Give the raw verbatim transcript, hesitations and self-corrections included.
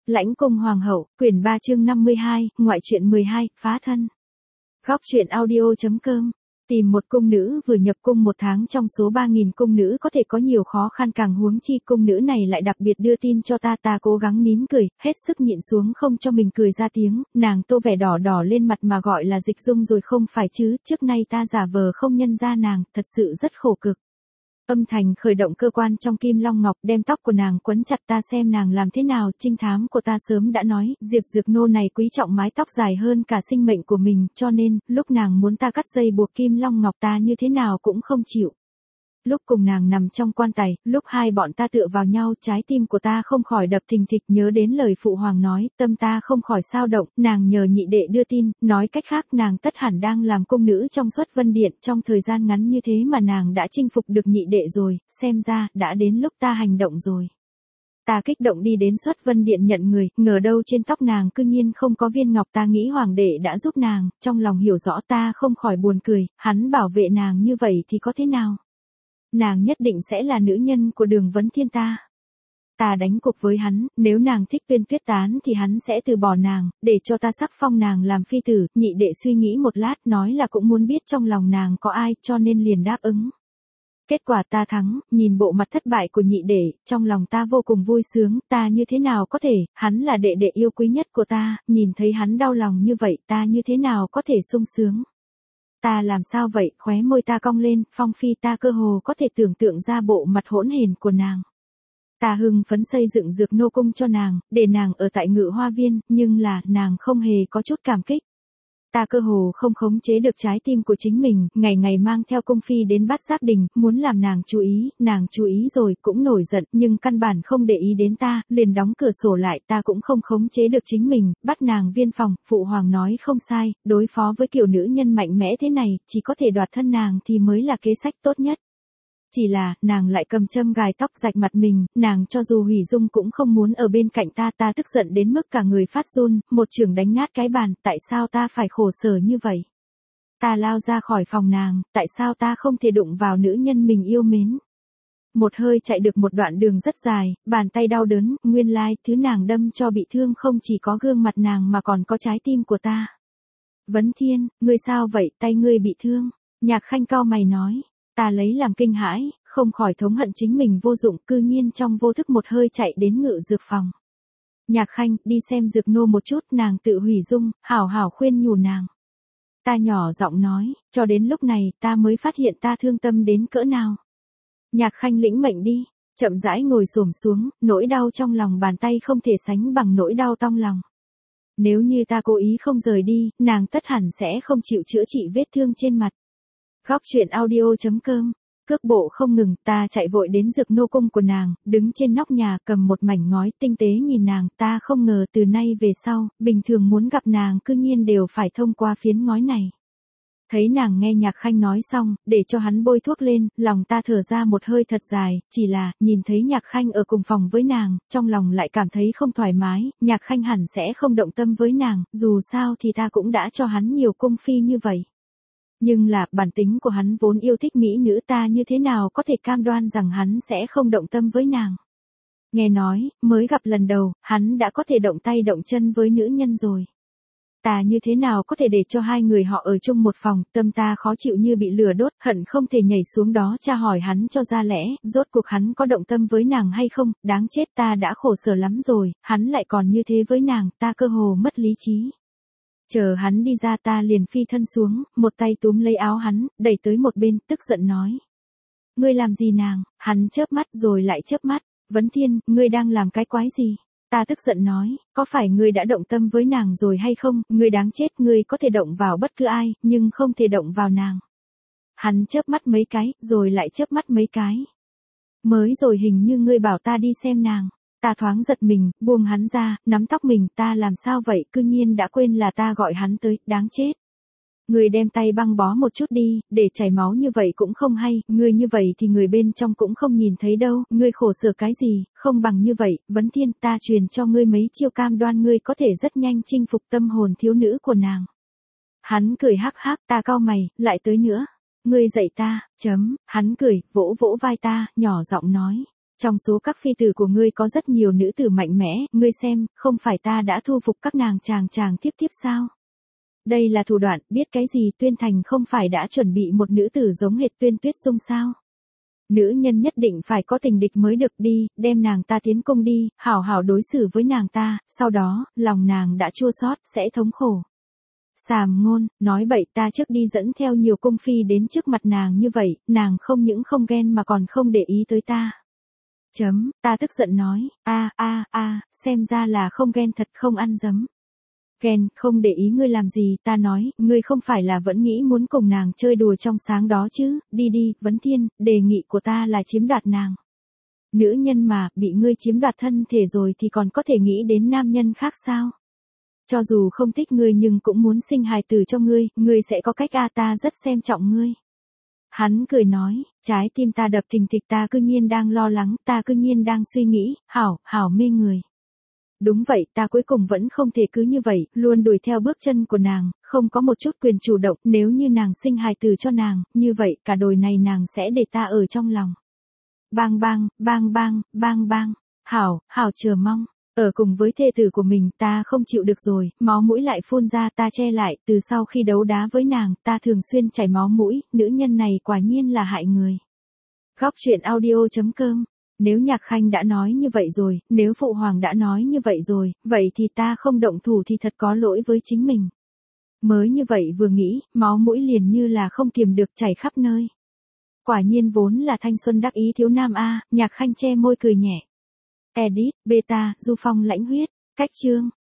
Lãnh cung hoàng hậu, quyển ba chương năm mươi hai, ngoại truyện mười hai, phá thân. Góc truyện audio.com. Tìm một cung nữ vừa nhập cung một tháng trong số ba nghìn cung nữ có thể có nhiều khó khăn, càng huống chi cung nữ này lại đặc biệt đưa tin cho ta. Ta cố gắng nín cười, hết sức nhịn xuống không cho mình cười ra tiếng. Nàng tô vẻ đỏ đỏ lên mặt mà gọi là Dịch Dung rồi không phải chứ, trước nay ta giả vờ không nhận ra nàng, thật sự rất khổ cực. Âm Thành khởi động cơ quan trong Kim Long Ngọc, đem tóc của nàng quấn chặt. Ta xem nàng làm thế nào. Trinh thám của ta sớm đã nói, Diệp Dược Nô này quý trọng mái tóc dài hơn cả sinh mệnh của mình, cho nên, lúc nàng muốn ta cắt dây buộc Kim Long Ngọc ta như thế nào cũng không chịu. Lúc cùng nàng nằm trong quan tài, lúc hai bọn ta tựa vào nhau, trái tim của ta không khỏi đập thình thịch, nhớ đến lời phụ hoàng nói, tâm ta không khỏi xao động. Nàng nhờ nhị đệ đưa tin, nói cách khác nàng tất hẳn đang làm cung nữ trong Xuất Vân Điện, trong thời gian ngắn như thế mà nàng đã chinh phục được nhị đệ rồi, xem ra đã đến lúc ta hành động rồi. Ta kích động đi đến Xuất Vân Điện nhận người, ngờ đâu trên tóc nàng cư nhiên không có viên ngọc. Ta nghĩ hoàng đệ đã giúp nàng, trong lòng hiểu rõ. Ta không khỏi buồn cười, hắn bảo vệ nàng như vậy thì có thế nào? Nàng nhất định sẽ là nữ nhân của Đường Vấn Thiên ta. Ta đánh cuộc với hắn, nếu nàng thích Tuyên Tuyết Tán thì hắn sẽ từ bỏ nàng, để cho ta sắc phong nàng làm phi tử. Nhị đệ suy nghĩ một lát, nói là cũng muốn biết trong lòng nàng có ai, cho nên liền đáp ứng. Kết quả ta thắng, nhìn bộ mặt thất bại của nhị đệ, trong lòng ta vô cùng vui sướng. Ta như thế nào có thể, hắn là đệ đệ yêu quý nhất của ta, nhìn thấy hắn đau lòng như vậy, ta như thế nào có thể sung sướng. Ta làm sao vậy? Khóe môi ta cong lên, Phong Phi, ta cơ hồ có thể tưởng tượng ra bộ mặt hỗn hển của nàng. Ta hưng phấn xây dựng Dược Nô cung cho nàng, để nàng ở tại Ngự Hoa Viên, nhưng là, nàng không hề có chút cảm kích. Ta cơ hồ không khống chế được trái tim của chính mình, ngày ngày mang theo cung phi đến Bát Giác Đình, muốn làm nàng chú ý, nàng chú ý rồi, cũng nổi giận, nhưng căn bản không để ý đến ta, liền đóng cửa sổ lại. Ta cũng không khống chế được chính mình, bắt nàng viên phòng. Phụ hoàng nói không sai, đối phó với kiểu nữ nhân mạnh mẽ thế này, chỉ có thể đoạt thân nàng thì mới là kế sách tốt nhất. Chỉ là, nàng lại cầm châm gài tóc rạch mặt mình, nàng cho dù hủy dung cũng không muốn ở bên cạnh ta. Ta tức giận đến mức cả người phát run, một chưởng đánh nát cái bàn. Tại sao ta phải khổ sở như vậy? Ta lao ra khỏi phòng nàng, tại sao ta không thể đụng vào nữ nhân mình yêu mến? Một hơi chạy được một đoạn đường rất dài, bàn tay đau đớn, nguyên lai, thứ nàng đâm cho bị thương không chỉ có gương mặt nàng mà còn có trái tim của ta. Vấn Thiên, ngươi sao vậy, tay ngươi bị thương? Nhạc Khanh cau mày nói. Ta lấy làm kinh hãi, không khỏi thống hận chính mình vô dụng, cư nhiên trong vô thức một hơi chạy đến Ngự Dược phòng. Nhạc Khanh, đi xem Dược Nô một chút. Nàng tự hủy dung, hảo hảo khuyên nhủ nàng. Ta nhỏ giọng nói, cho đến lúc này ta mới phát hiện ta thương tâm đến cỡ nào. Nhạc Khanh lĩnh mệnh đi, chậm rãi ngồi xổm xuống, nỗi đau trong lòng bàn tay không thể sánh bằng nỗi đau trong lòng. Nếu như ta cố ý không rời đi, nàng tất hẳn sẽ không chịu chữa trị vết thương trên mặt. Góc truyện audio.com. Cước bộ không ngừng, ta chạy vội đến Dược Nô cung của nàng, đứng trên nóc nhà cầm một mảnh ngói tinh tế nhìn nàng. Ta không ngờ từ nay về sau, bình thường muốn gặp nàng cư nhiên đều phải thông qua phiến ngói này. Thấy nàng nghe Nhạc Khanh nói xong, để cho hắn bôi thuốc lên, lòng ta thở ra một hơi thật dài. Chỉ là, nhìn thấy Nhạc Khanh ở cùng phòng với nàng, trong lòng lại cảm thấy không thoải mái. Nhạc Khanh hẳn sẽ không động tâm với nàng, dù sao thì ta cũng đã cho hắn nhiều cung phi như vậy. Nhưng là, bản tính của hắn vốn yêu thích mỹ nữ, ta như thế nào có thể cam đoan rằng hắn sẽ không động tâm với nàng. Nghe nói, mới gặp lần đầu, hắn đã có thể động tay động chân với nữ nhân rồi. Ta như thế nào có thể để cho hai người họ ở chung một phòng, tâm ta khó chịu như bị lửa đốt, hận không thể nhảy xuống đó tra hỏi hắn cho ra lẽ, rốt cuộc hắn có động tâm với nàng hay không. Đáng chết, ta đã khổ sở lắm rồi, hắn lại còn như thế với nàng, ta cơ hồ mất lý trí. Chờ hắn đi ra ta liền phi thân xuống, một tay túm lấy áo hắn, đẩy tới một bên, tức giận nói. Ngươi làm gì nàng? Hắn chớp mắt rồi lại chớp mắt. Vấn Thiên, ngươi đang làm cái quái gì? Ta tức giận nói, có phải ngươi đã động tâm với nàng rồi hay không? Ngươi đáng chết, ngươi có thể động vào bất cứ ai, nhưng không thể động vào nàng. Hắn chớp mắt mấy cái, rồi lại chớp mắt mấy cái. Mới rồi hình như ngươi bảo ta đi xem nàng. Ta thoáng giật mình, buông hắn ra, nắm tóc mình. Ta làm sao vậy, cư nhiên đã quên là ta gọi hắn tới, đáng chết. Ngươi đem tay băng bó một chút đi, để chảy máu như vậy cũng không hay, ngươi như vậy thì người bên trong cũng không nhìn thấy đâu, ngươi khổ sở cái gì, không bằng như vậy. Vấn Thiên, ta truyền cho ngươi mấy chiêu cam đoan ngươi có thể rất nhanh chinh phục tâm hồn thiếu nữ của nàng. Hắn cười hắc hắc, ta cau mày, lại tới nữa. Ngươi dạy ta, chấm, hắn cười, vỗ vỗ vai ta, nhỏ giọng nói. Trong số các phi tử của ngươi có rất nhiều nữ tử mạnh mẽ, ngươi xem, không phải ta đã thu phục các nàng chàng chàng tiếp tiếp sao? Đây là thủ đoạn, biết cái gì Tuyên Thành không phải đã chuẩn bị một nữ tử giống hệt Tuyên Tuyết Dung sao? Nữ nhân nhất định phải có tình địch mới được đi, đem nàng ta tiến cung đi, hảo hảo đối xử với nàng ta, sau đó, lòng nàng đã chua xót sẽ thống khổ. Sàm ngôn, nói bậy ta trước đi dẫn theo nhiều cung phi đến trước mặt nàng như vậy, nàng không những không ghen mà còn không để ý tới ta. Chấm, ta tức giận nói, a a a, xem ra là không ghen thật không ăn dấm. Ghen, không để ý ngươi làm gì, ta nói, ngươi không phải là vẫn nghĩ muốn cùng nàng chơi đùa trong sáng đó chứ, đi đi, Vấn Thiên, đề nghị của ta là chiếm đoạt nàng. Nữ nhân mà, bị ngươi chiếm đoạt thân thể rồi thì còn có thể nghĩ đến nam nhân khác sao? Cho dù không thích ngươi nhưng cũng muốn sinh hài tử cho ngươi, ngươi sẽ có cách a ta rất xem trọng ngươi. Hắn cười nói, trái tim ta đập thình thịch ta cư nhiên đang lo lắng, ta cư nhiên đang suy nghĩ, hảo, hảo mê người. Đúng vậy, ta cuối cùng vẫn không thể cứ như vậy, luôn đuổi theo bước chân của nàng, không có một chút quyền chủ động, nếu như nàng sinh hài tử cho nàng, như vậy, cả đời này nàng sẽ để ta ở trong lòng. Bang bang, bang bang, bang bang, hảo, hảo chờ mong. Ở cùng với thê tử của mình ta không chịu được rồi, máu mũi lại phun ra ta che lại, từ sau khi đấu đá với nàng, ta thường xuyên chảy máu mũi, nữ nhân này quả nhiên là hại người. Góc truyện audio chấm com. Nếu Nhạc Khanh đã nói như vậy rồi, nếu Phụ Hoàng đã nói như vậy rồi, vậy thì ta không động thủ thì thật có lỗi với chính mình. Mới như vậy vừa nghĩ, máu mũi liền như là không kiềm được chảy khắp nơi. Quả nhiên vốn là thanh xuân đắc ý thiếu nam a, Nhạc Khanh che môi cười nhẹ. Edit, beta, Du Phong lãnh huyết, cách chương.